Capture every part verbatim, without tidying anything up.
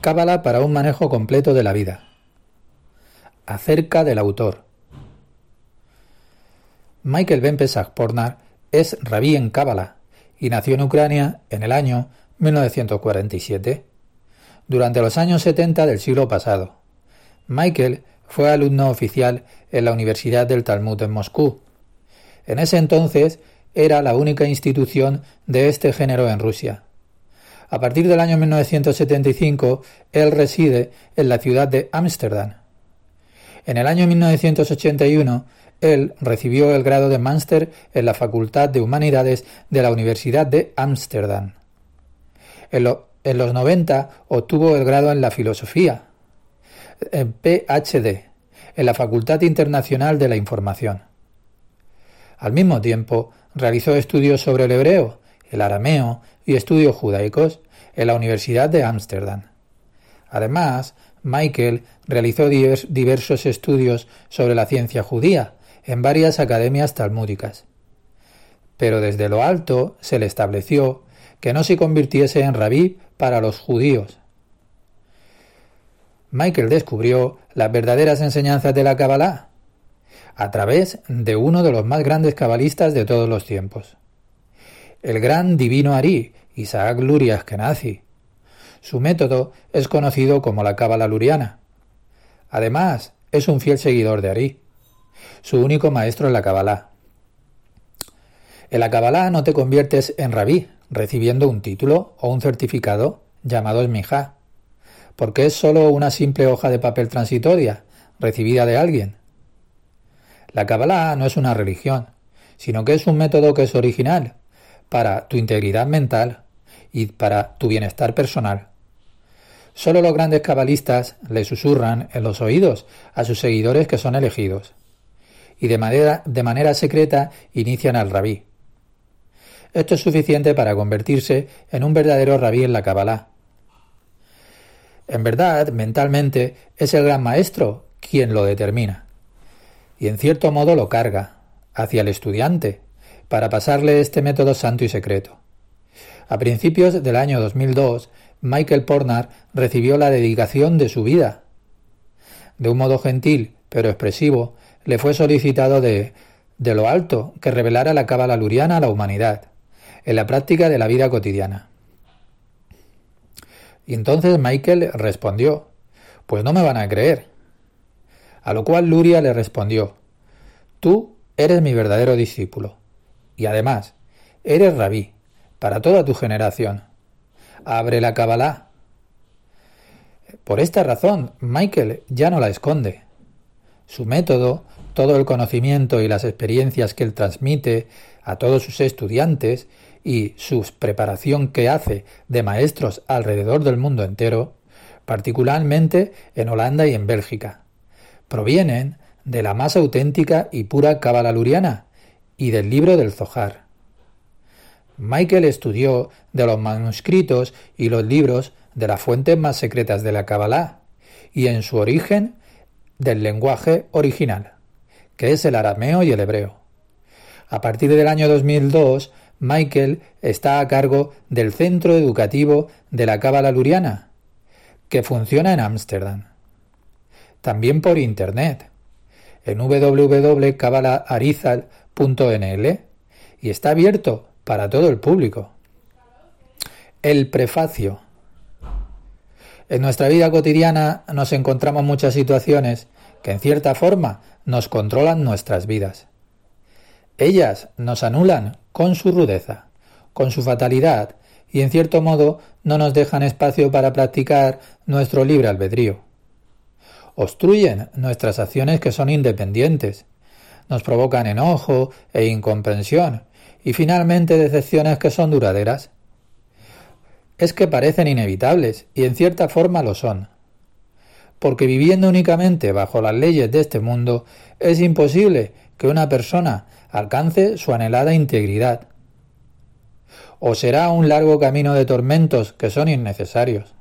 Cábala para un manejo completo de la vida. Acerca del autor. Michael Ben Pesach Pornar es rabí en Cábala y nació en Ucrania en el año mil novecientos cuarenta y siete. Durante los años setenta del siglo pasado, Michael fue alumno oficial en la Universidad del Talmud en Moscú. En ese entonces era la única institución de este género en Rusia. A partir del año mil novecientos setenta y cinco, él reside en la ciudad de Ámsterdam. En el año mil novecientos ochenta y uno, él recibió el grado de máster en la Facultad de Humanidades de la Universidad de Ámsterdam. En, lo, en los noventa obtuvo el grado en la Filosofía, en P H D, en la Facultad Internacional de la Información. Al mismo tiempo, realizó estudios sobre el hebreo, el arameo y estudios judaicos en la Universidad de Ámsterdam. Además, Michael realizó diversos estudios sobre la ciencia judía en varias academias talmúdicas. Pero desde lo alto se le estableció que no se convirtiese en rabí para los judíos. Michael descubrió las verdaderas enseñanzas de la Cábala a través de uno de los más grandes cabalistas de todos los tiempos, el gran divino Ari, Isaac Luria Ashkenazi. Su método es conocido como la Cábala luriana. Además, es un fiel seguidor de Ari, su único maestro en la Cábala. En la Cábala no te conviertes en rabí recibiendo un título o un certificado llamado esmijá, porque es sólo una simple hoja de papel transitoria recibida de alguien. La Cábala no es una religión, sino que es un método que es original para tu integridad mental y para tu bienestar personal. Solo los grandes cabalistas le susurran en los oídos a sus seguidores que son elegidos, y de manera, de manera secreta inician al rabí. Esto es suficiente para convertirse en un verdadero rabí en la Cábala. En verdad, mentalmente, es el gran maestro quien lo determina, y en cierto modo lo carga hacia el estudiante para pasarle este método santo y secreto. A principios del año dos mil dos, Michael Pornar recibió la dedicación de su vida. De un modo gentil, pero expresivo, le fue solicitado de, de lo alto que revelara la Cábala luriana a la humanidad, en la práctica de la vida cotidiana. Y entonces Michael respondió: «Pues no me van a creer». A lo cual Luria le respondió: «Tú eres mi verdadero discípulo, y además, eres rabí para toda tu generación. Abre la Cábala». Por esta razón, Michael ya no la esconde. Su método, todo el conocimiento y las experiencias que él transmite a todos sus estudiantes y su preparación que hace de maestros alrededor del mundo entero, particularmente en Holanda y en Bélgica, provienen de la más auténtica y pura Cábala luriana y del libro del Zohar. Michael estudió de los manuscritos y los libros de las fuentes más secretas de la Cábala y en su origen del lenguaje original, que es el arameo y el hebreo. A partir del año dos mil dos, Michael está a cargo del Centro Educativo de la Cábala luriana, que funciona en Ámsterdam. También por internet, en w w w punto cábala arizal punto n l, y está abierto para todo el público. El prefacio. En nuestra vida cotidiana nos encontramos muchas situaciones que en cierta forma nos controlan nuestras vidas. Ellas nos anulan con su rudeza, con su fatalidad, y en cierto modo no nos dejan espacio para practicar nuestro libre albedrío. Obstruyen nuestras acciones que son independientes, nos provocan enojo e incomprensión, y finalmente decepciones que son duraderas. Es que parecen inevitables, y en cierta forma lo son. Porque viviendo únicamente bajo las leyes de este mundo, es imposible que una persona alcance su anhelada integridad. O será un largo camino de tormentos que son innecesarios.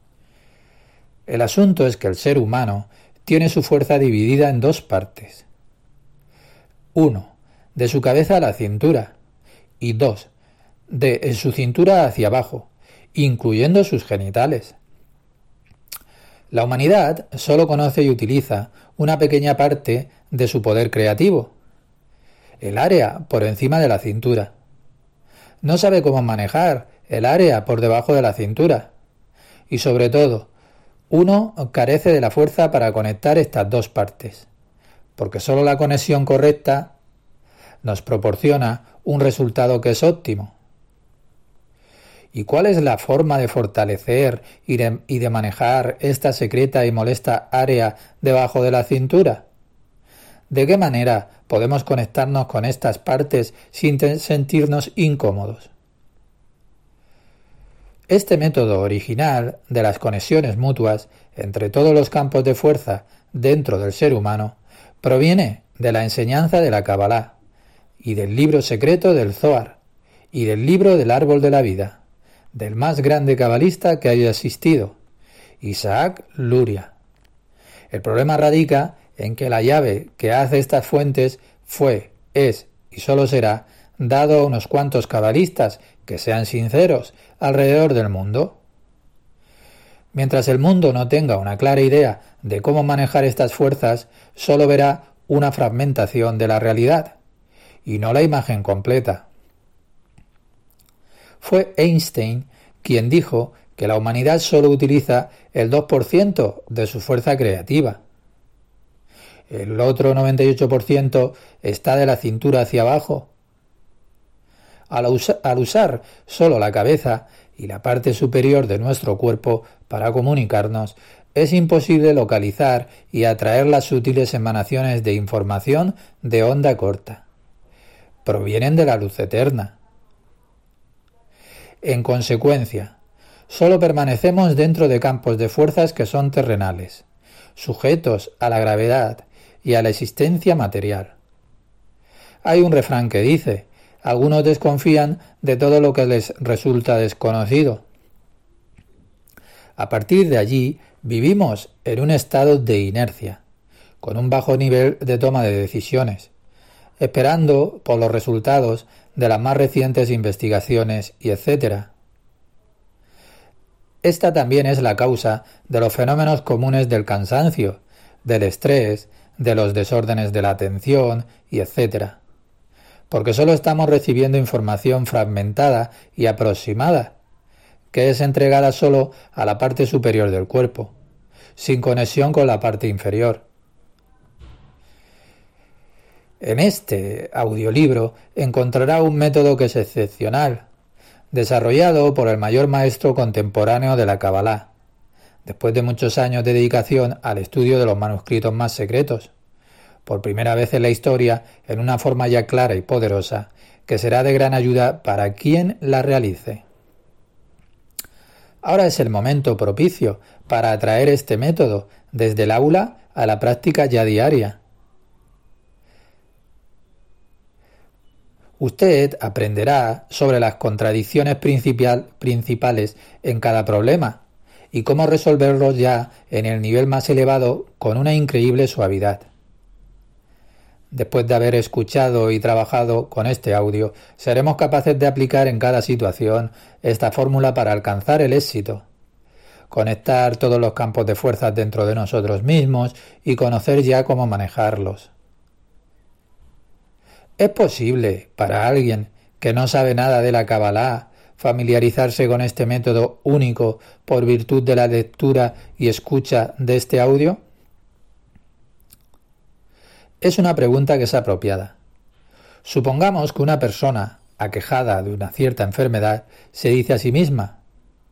El asunto es que el ser humano tiene su fuerza dividida en dos partes. Uno, de su cabeza a la cintura, y dos, de su cintura hacia abajo, incluyendo sus genitales. La humanidad solo conoce y utiliza una pequeña parte de su poder creativo, el área por encima de la cintura. No sabe cómo manejar el área por debajo de la cintura. Y sobre todo, uno carece de la fuerza para conectar estas dos partes, porque solo la conexión correcta nos proporciona un resultado que es óptimo. ¿Y cuál es la forma de fortalecer y de, y de manejar esta secreta y molesta área debajo de la cintura? ¿De qué manera podemos conectarnos con estas partes sin sentirnos incómodos? Este método original de las conexiones mutuas entre todos los campos de fuerza dentro del ser humano proviene de la enseñanza de la Kabbalah y del libro secreto del Zohar y del libro del árbol de la vida, del más grande cabalista que haya existido, Isaac Luria. El problema radica en que la llave que hace estas fuentes fue, es y solo será dado a unos cuantos cabalistas que sean sinceros alrededor del mundo. Mientras el mundo no tenga una clara idea de cómo manejar estas fuerzas, solo verá una fragmentación de la realidad y no la imagen completa. Fue Einstein quien dijo que la humanidad solo utiliza el dos por ciento de su fuerza creativa. El otro noventa y ocho por ciento está de la cintura hacia abajo. Al, usa, al usar solo la cabeza y la parte superior de nuestro cuerpo para comunicarnos, es imposible localizar y atraer las sutiles emanaciones de información de onda corta. Provienen de la luz eterna. En consecuencia, solo permanecemos dentro de campos de fuerzas que son terrenales, sujetos a la gravedad y a la existencia material. Hay un refrán que dice: algunos desconfían de todo lo que les resulta desconocido. A partir de allí, vivimos en un estado de inercia, con un bajo nivel de toma de decisiones, esperando por los resultados de las más recientes investigaciones y etcétera. Esta también es la causa de los fenómenos comunes del cansancio, del estrés, de los desórdenes de la atención y etcétera. Porque solo estamos recibiendo información fragmentada y aproximada, que es entregada solo a la parte superior del cuerpo, sin conexión con la parte inferior. En este audiolibro encontrará un método que es excepcional, desarrollado por el mayor maestro contemporáneo de la Kabbalah, después de muchos años de dedicación al estudio de los manuscritos más secretos, por primera vez en la historia en una forma ya clara y poderosa, que será de gran ayuda para quien la realice. Ahora es el momento propicio para atraer este método desde el aula a la práctica ya diaria. Usted aprenderá sobre las contradicciones principal, principales en cada problema y cómo resolverlos ya en el nivel más elevado con una increíble suavidad. Después de haber escuchado y trabajado con este audio, seremos capaces de aplicar en cada situación esta fórmula para alcanzar el éxito, conectar todos los campos de fuerzas dentro de nosotros mismos y conocer ya cómo manejarlos. ¿Es posible para alguien que no sabe nada de la Kabbalah familiarizarse con este método único por virtud de la lectura y escucha de este audio? Es una pregunta que es apropiada. Supongamos que una persona aquejada de una cierta enfermedad se dice a sí misma: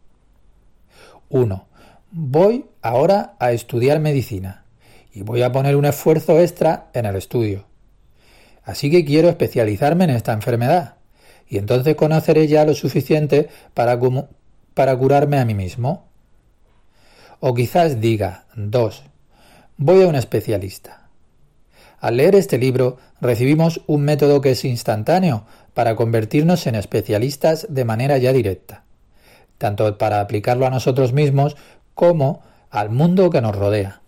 uno. Voy ahora a estudiar medicina y voy a poner un esfuerzo extra en el estudio. Así que quiero especializarme en esta enfermedad y entonces conoceré ya lo suficiente para, para curarme a mí mismo. O quizás diga: dos. Voy a un especialista. Al leer este libro recibimos un método que es instantáneo para convertirnos en especialistas de manera ya directa, tanto para aplicarlo a nosotros mismos como al mundo que nos rodea.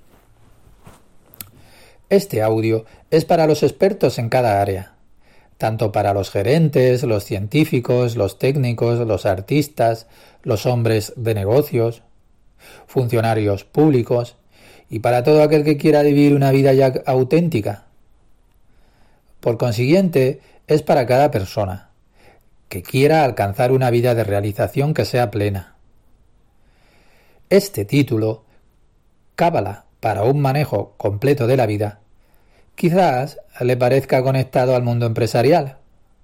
Este audio es para los expertos en cada área, tanto para los gerentes, los científicos, los técnicos, los artistas, los hombres de negocios. funcionarios públicos y para todo aquel que quiera vivir una vida ya auténtica. Por consiguiente, es para cada persona que quiera alcanzar una vida de realización que sea plena. Este título, Cábala para un manejo completo de la vida, quizás le parezca conectado al mundo empresarial,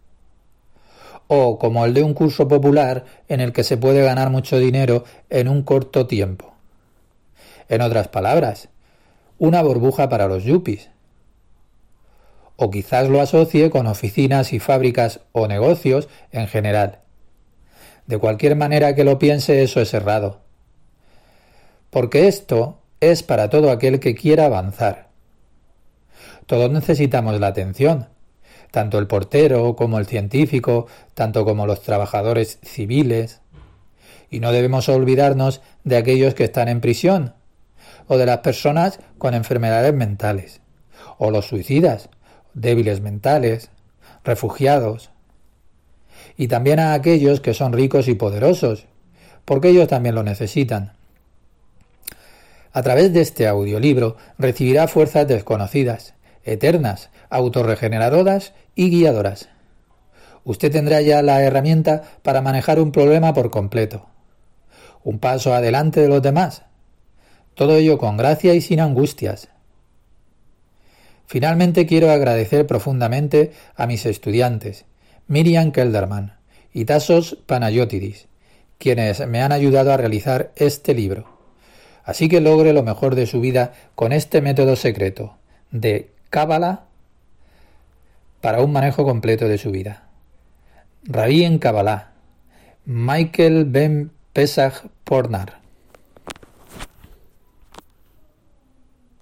o como el de un curso popular en el que se puede ganar mucho dinero en un corto tiempo. En otras palabras, una burbuja para los yuppies. O quizás lo asocie con oficinas y fábricas o negocios en general. De cualquier manera que lo piense, eso es errado. Porque esto es para todo aquel que quiera avanzar. Todos necesitamos la atención, tanto el portero como el científico, tanto como los trabajadores civiles. Y no debemos olvidarnos de aquellos que están en prisión, o de las personas con enfermedades mentales, o los suicidas, débiles mentales, refugiados, y también a aquellos que son ricos y poderosos, porque ellos también lo necesitan. A través de este audiolibro recibirá fuerzas desconocidas, eternas, autorregeneradoras y guiadoras. Usted tendrá ya la herramienta para manejar un problema por completo, un paso adelante de los demás, todo ello con gracia y sin angustias. Finalmente quiero agradecer profundamente a mis estudiantes, Miriam Kelderman y Tassos Panayotidis, quienes me han ayudado a realizar este libro. Así que logre lo mejor de su vida con este método secreto de Cábala para un manejo completo de su vida. Rabí en Kabbalah, Michael Ben Pesach Pornar.